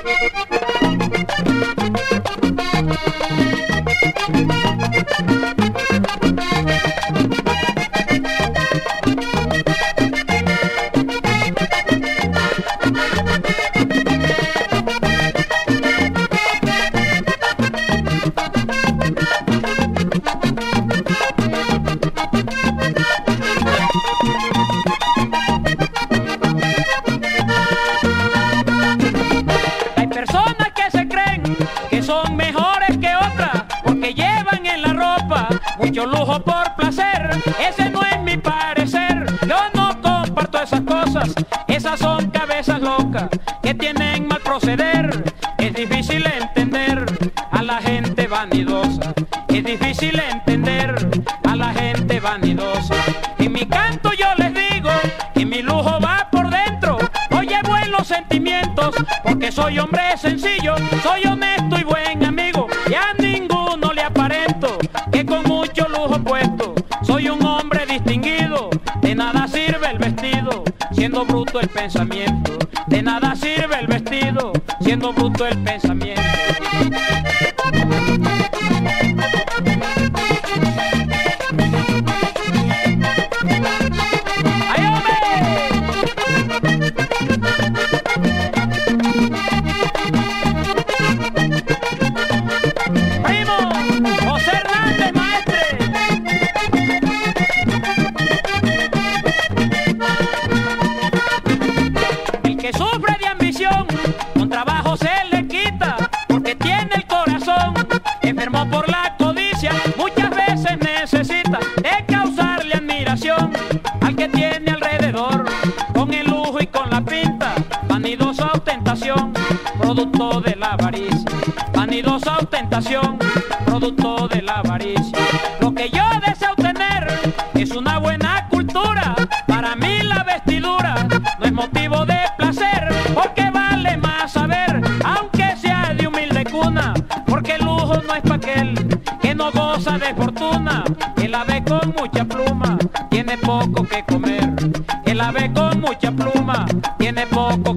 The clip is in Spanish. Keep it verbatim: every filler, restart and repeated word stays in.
Son mejores que otras porque llevan en la ropa mucho lujo por placer. Ese no es mi parecer, yo no comparto esas cosas. Esas son cabezas locas que tienen mal proceder. Es difícil entender a la gente vanidosa, es difícil entender a la gente vanidosa. En mi canto yo les digo que mi lujo va por dentro. No llevo en los sentimientos porque soy hombre sencillo, soy honesto y buen amigo, y a ninguno le aparento que con mucho lujo puesto soy un hombre distinguido. De nada sirve el vestido siendo bruto el pensamiento, de nada sirve el vestido siendo bruto el pensamiento. Que sufre de ambición, con trabajo se le quita, porque tiene el corazón enfermo por la codicia. Muchas veces necesita de causarle admiración al que tiene alrededor, con el lujo y con la pinta. Vanidosa ostentación, producto de la avaricia. Vanidosa ostentación, producto de la avaricia. Lo que yo deseo tener es una buena cultura. Para mí la vestidura no es motivo de placer, porque vale más saber, aunque sea de humilde cuna, porque el lujo no es pa' aquel que no goza de fortuna. El ave con mucha pluma tiene poco que comer, el ave con mucha pluma tiene poco